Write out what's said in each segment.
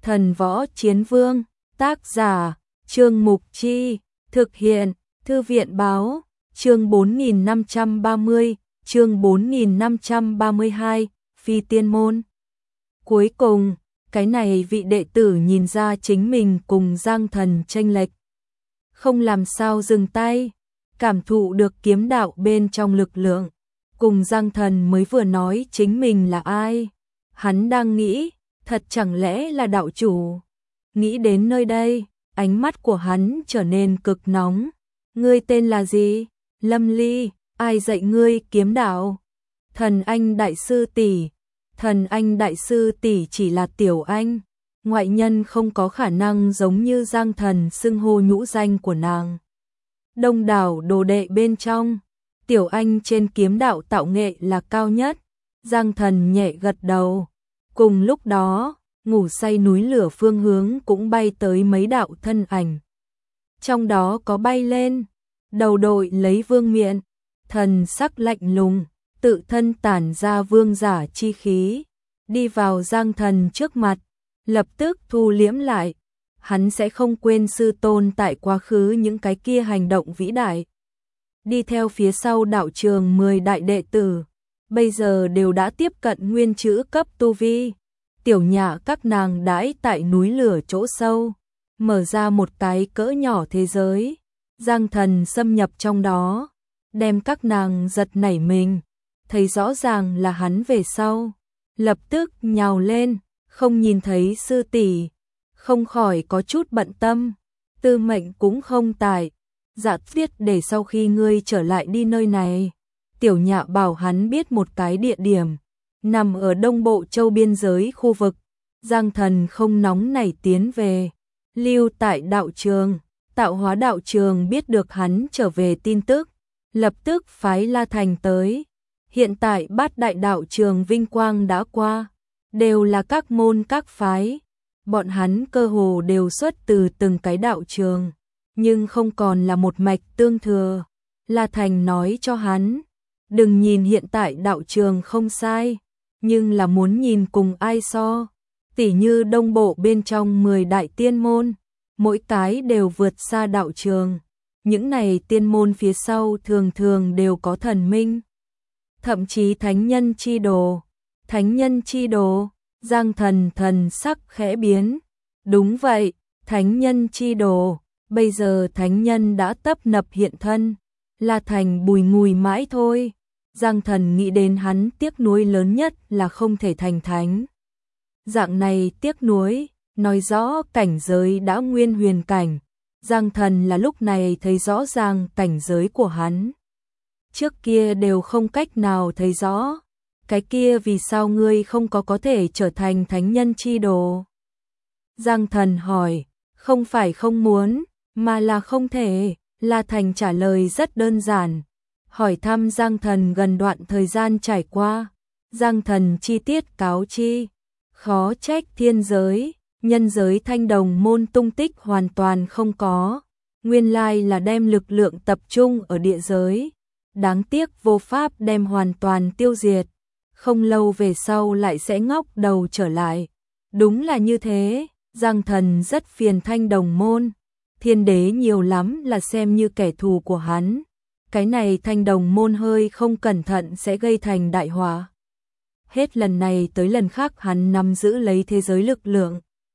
Thần Võ Chiến Vương, tác giả, Trương Mục Chi, thực hiện, Thư viện Báo, chương 4530, chương 4532, Phi Tiên Môn. Cuối cùng, cái này vị đệ tử nhìn ra chính mình cùng Giang Thần chênh lệch. Không làm sao dừng tay, cảm thụ được kiếm đạo bên trong lực lượng. Cùng Giang Thần mới vừa nói chính mình là ai. Hắn đang nghĩ, thật chẳng lẽ là đạo chủ. Nghĩ đến nơi đây, ánh mắt của hắn trở nên cực nóng. Ngươi tên là gì? Lâm Ly, ai dạy ngươi kiếm đạo? Thần Anh Đại Sư tỷ. Thần Anh Đại Sư tỷ chỉ là Tiểu Anh. Ngoại nhân không có khả năng giống như Giang Thần xưng hô nhũ danh của nàng. Đông đảo đồ đệ bên trong, Tiểu Anh trên kiếm đạo tạo nghệ là cao nhất. Giang Thần nhẹ gật đầu. Cùng lúc đó, ngủ say núi lửa phương hướng cũng bay tới mấy đạo thân ảnh. Trong đó có bay lên, đầu đội lấy vương miện, thần sắc lạnh lùng, tự thân tản ra vương giả chi khí, đi vào Giang Thần trước mặt, lập tức thu liễm lại. Hắn sẽ không quên sư tôn tại quá khứ những cái kia hành động vĩ đại. Đi theo phía sau đạo trường 10 đại đệ tử, bây giờ đều đã tiếp cận nguyên chữ cấp tu vi. Tiểu Nhã các nàng đãi tại núi lửa chỗ sâu, mở ra một cái cỡ nhỏ thế giới. Giang Thần xâm nhập trong đó, đem các nàng giật nảy mình, thấy rõ ràng là hắn về sau, lập tức nhào lên, không nhìn thấy sư tỷ, không khỏi có chút bận tâm. Tư mệnh cũng không tại, dạ viết để sau khi ngươi trở lại đi nơi này. Tiểu Nhã bảo hắn biết một cái địa điểm, nằm ở Đông Bộ Châu biên giới khu vực. Giang Thần không nóng nảy tiến về, lưu tại đạo trường. Tạo Hóa đạo trường biết được hắn trở về tin tức, lập tức phái La Thành tới. Hiện tại Bát đại đạo trường vinh quang đã qua, đều là các môn các phái. Bọn hắn cơ hồ đều xuất từ từng cái đạo trường, nhưng không còn là một mạch tương thừa. La Thành nói cho hắn, đừng nhìn hiện tại đạo trường không sai, nhưng là muốn nhìn cùng ai so. Tỉ như Đông Bộ bên trong 10 đại tiên môn, mỗi cái đều vượt xa đạo trường. Những này tiên môn phía sau thường thường đều có thần minh, thậm chí thánh nhân chi đồ. Thánh nhân chi đồ, Giang Thần thần sắc khẽ biến. Đúng vậy, thánh nhân chi đồ, bây giờ thánh nhân đã tấp nập hiện thân. La Thành bùi ngùi mãi thôi. Giang Thần nghĩ đến hắn tiếc nuối lớn nhất là không thể thành thánh. Dạng này tiếc nuối, nói rõ cảnh giới đã nguyên huyền cảnh. Giang Thần là lúc này thấy rõ ràng cảnh giới của hắn. Trước kia đều không cách nào thấy rõ. Cái kia vì sao ngươi không có thể trở thành thánh nhân chi đồ? Giang Thần hỏi, không phải không muốn, mà là không thể. La Thành trả lời rất đơn giản. Hỏi thăm Giang Thần gần đoạn thời gian trải qua. Giang Thần chi tiết cáo chi. Khó trách thiên giới, nhân giới Thanh Đồng môn tung tích hoàn toàn không có. Nguyên lai là đem lực lượng tập trung ở địa giới. Đáng tiếc vô pháp đem hoàn toàn tiêu diệt. Không lâu về sau lại sẽ ngóc đầu trở lại. Đúng là như thế, Giang Thần rất phiền Thanh Đồng môn. Thiên đế nhiều lắm là xem như kẻ thù của hắn. Cái này Thanh Đồng môn hơi không cẩn thận sẽ gây thành đại họa. Hết lần này tới lần khác hắn nắm giữ lấy thế giới lực lượng,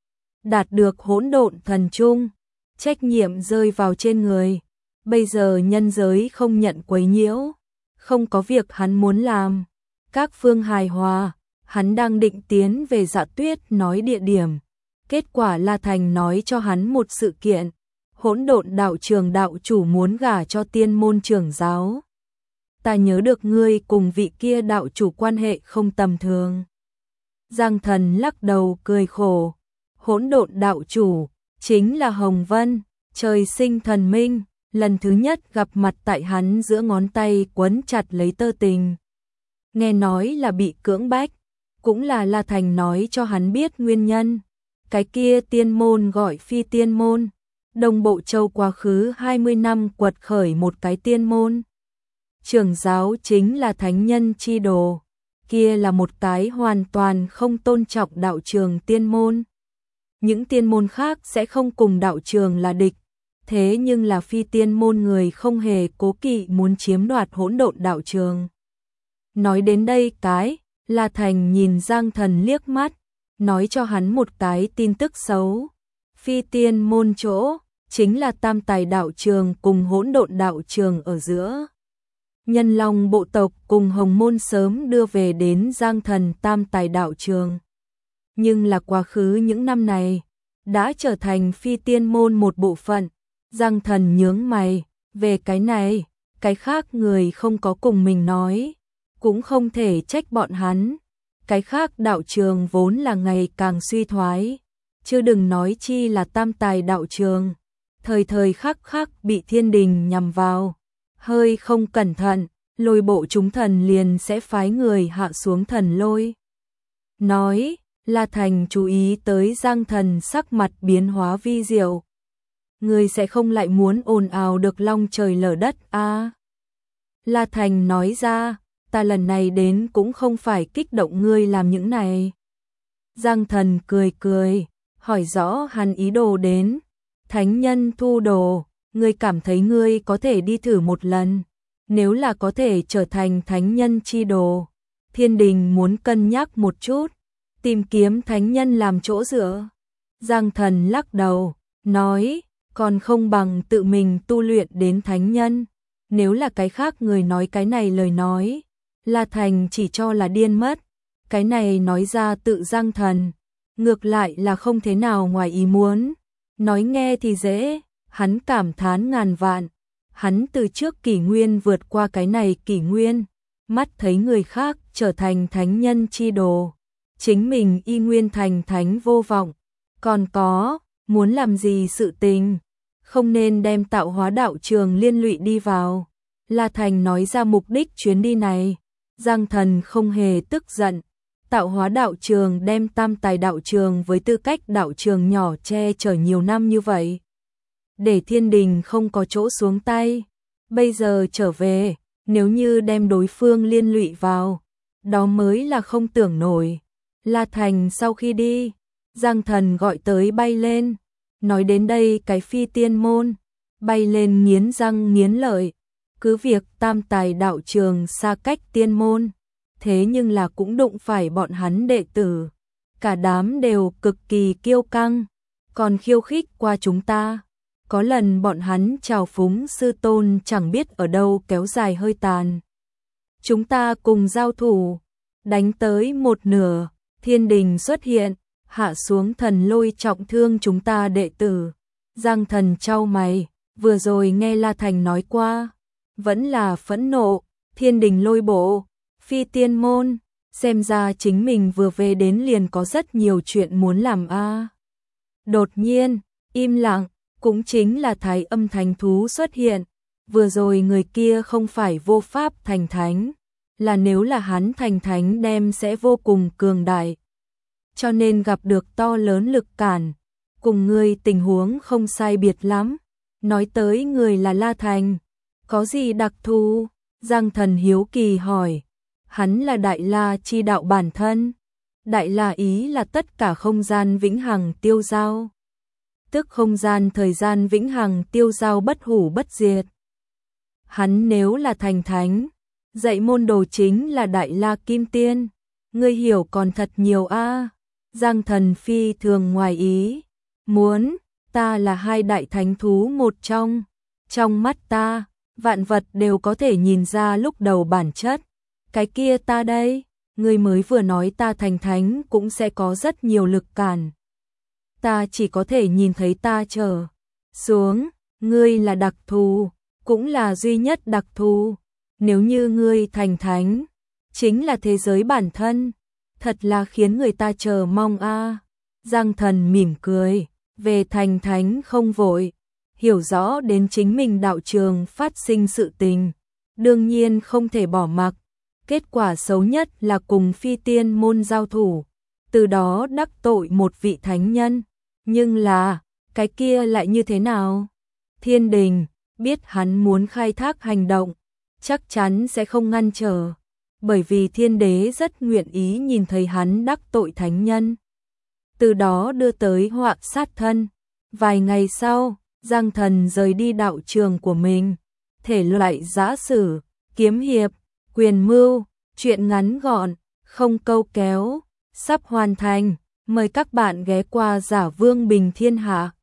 đạt được hỗn độn thần chung, trách nhiệm rơi vào trên người. Bây giờ nhân giới không nhận quấy nhiễu, không có việc hắn muốn làm, các phương hài hòa. Hắn đang định tiến về Dạ Tuyết nói địa điểm, kết quả La Thành nói cho hắn một sự kiện. Hỗn độn đạo trường đạo chủ muốn gả cho tiên môn trưởng giáo. Ta nhớ được ngươi cùng vị kia đạo chủ quan hệ không tầm thường. Giang Thần lắc đầu cười khổ. Hỗn độn đạo chủ chính là Hồng Vân, trời sinh thần minh. Lần thứ nhất gặp mặt tại hắn giữa ngón tay quấn chặt lấy tơ tình. Nghe nói là bị cưỡng bách, cũng là La Thành nói cho hắn biết nguyên nhân. Cái kia tiên môn gọi Phi Tiên môn. Đông Bộ Châu quá khứ 20 năm quật khởi một cái tiên môn. Trưởng giáo chính là thánh nhân chi đồ, kia là một cái hoàn toàn không tôn trọng đạo trường tiên môn. những tiên môn khác sẽ không cùng đạo trường là địch, thế nhưng là phi tiên môn người không hề cố kỵ muốn chiếm đoạt hỗn độn đạo trường. Nói đến đây La Thành nhìn Giang Thần liếc mắt, nói cho hắn một cái tin tức xấu. Phi tiên môn chỗ, chính là Tam Tài đạo trường cùng hỗn độn đạo trường ở giữa. Nhân Long bộ tộc cùng Hồng môn sớm đưa về đến Giang Thần Tam Tài đạo trường. Nhưng là quá khứ những năm này, đã trở thành phi tiên môn một bộ phận. Giang Thần nhướng mày, về cái này, cái khác người không có cùng mình nói, cũng không thể trách bọn hắn. Cái khác đạo trường vốn là ngày càng suy thoái, chứ đừng nói chi là Tam Tài đạo trường, thời thời khắc khắc bị thiên đình nhằm vào. Hơi không cẩn thận, lôi bộ chúng thần liền sẽ phái người hạ xuống thần lôi. Nói, La Thành chú ý tới Giang Thần sắc mặt biến hóa vi diệu. Người sẽ không lại muốn ồn ào được long trời lở đất à? La Thành nói ra, ta lần này đến cũng không phải kích động ngươi làm những này. Giang Thần cười cười, hỏi rõ hắn ý đồ đến. Thánh nhân thu đồ, ngươi cảm thấy ngươi có thể đi thử một lần. Nếu là có thể trở thành thánh nhân chi đồ, thiên đình muốn cân nhắc một chút, tìm kiếm thánh nhân làm chỗ dựa. Giang Thần lắc đầu, nói, còn không bằng tự mình tu luyện đến thánh nhân. Nếu là cái khác người nói cái này lời nói, La Thành chỉ cho là điên mất. Cái này nói ra tự Giang Thần, ngược lại là không thế nào ngoài ý muốn. Nói nghe thì dễ, hắn cảm thán ngàn vạn. Hắn từ trước kỷ nguyên vượt qua cái này kỷ nguyên, mắt thấy người khác trở thành thánh nhân chi đồ, chính mình y nguyên thành thánh vô vọng. Còn có, muốn làm gì sự tình, không nên đem tạo hóa đạo trường liên lụy đi vào. La Thành nói ra mục đích chuyến đi này. Giang Thần không hề tức giận. Tạo hóa đạo trường đem Tam Tài đạo trường với tư cách đạo trường nhỏ che chở nhiều năm như vậy, để thiên đình không có chỗ xuống tay. Bây giờ trở về, nếu như đem đối phương liên lụy vào, đó mới là không tưởng nổi. La Thành sau khi đi, Giang Thần gọi tới Bay Lên. Nói đến đây cái phi tiên môn, Bay Lên nghiến răng nghiến lợi. Cứ việc Tam Tài đạo trường xa cách tiên môn, thế nhưng là cũng đụng phải bọn hắn đệ tử. Cả đám đều cực kỳ kiêu căng, còn khiêu khích qua chúng ta. Có lần bọn hắn chào phúng sư tôn chẳng biết ở đâu kéo dài hơi tàn. Chúng ta cùng giao thủ, đánh tới một nửa, thiên đình xuất hiện, hạ xuống thần lôi trọng thương chúng ta đệ tử. Giang Thần chau mày, vừa rồi nghe La Thành nói qua, vẫn là phẫn nộ, thiên đình lôi bộ, phi tiên môn, xem ra chính mình vừa về đến liền có rất nhiều chuyện muốn làm a. Đột nhiên, im lặng, cũng chính là Thái Âm Thánh thú xuất hiện. Vừa rồi người kia không phải vô pháp thành thánh, là nếu là hắn thành thánh đem sẽ vô cùng cường đại. Cho nên gặp được to lớn lực cản, cùng người tình huống không sai biệt lắm. Nói tới người là La Thành, có gì đặc thù? Giang Thần hiếu kỳ hỏi. Hắn là Đại La chi đạo bản thân. Đại La ý là tất cả không gian vĩnh hằng tiêu dao, tức không gian thời gian vĩnh hằng tiêu dao bất hủ bất diệt. Hắn nếu là thành thánh, dạy môn đồ chính là Đại La Kim Tiên. Ngươi hiểu còn thật nhiều a. Giang Thần phi thường ngoài ý. Muốn, ta là hai đại thánh thú một trong. Trong mắt ta, vạn vật đều có thể nhìn ra lúc đầu bản chất. Cái kia ta đây, ngươi mới vừa nói ta thành thánh cũng sẽ có rất nhiều lực cản. Ta chỉ có thể nhìn thấy ta trở xuống, ngươi là đặc thù, cũng là duy nhất đặc thù. Nếu như ngươi thành thánh, chính là thế giới bản thân, thật là khiến người ta chờ mong a. Giang Thần mỉm cười, về thành thánh không vội, hiểu rõ đến chính mình đạo trường phát sinh sự tình, đương nhiên không thể bỏ mặc. Kết quả xấu nhất là cùng phi tiên môn giao thủ, từ đó đắc tội một vị thánh nhân. Nhưng là, cái kia lại như thế nào? Thiên đình, biết hắn muốn khai thác hành động, chắc chắn sẽ không ngăn trở, bởi vì thiên đế rất nguyện ý nhìn thấy hắn đắc tội thánh nhân. từ đó đưa tới họa sát thân. Vài ngày sau, Giang Thần rời đi đạo trường của mình. Thể loại giã sử, kiếm hiệp, quyền mưu, truyện ngắn gọn, không câu kéo, sắp hoàn thành. Mời các bạn ghé qua Giả Vương Bình Thiên Hạ.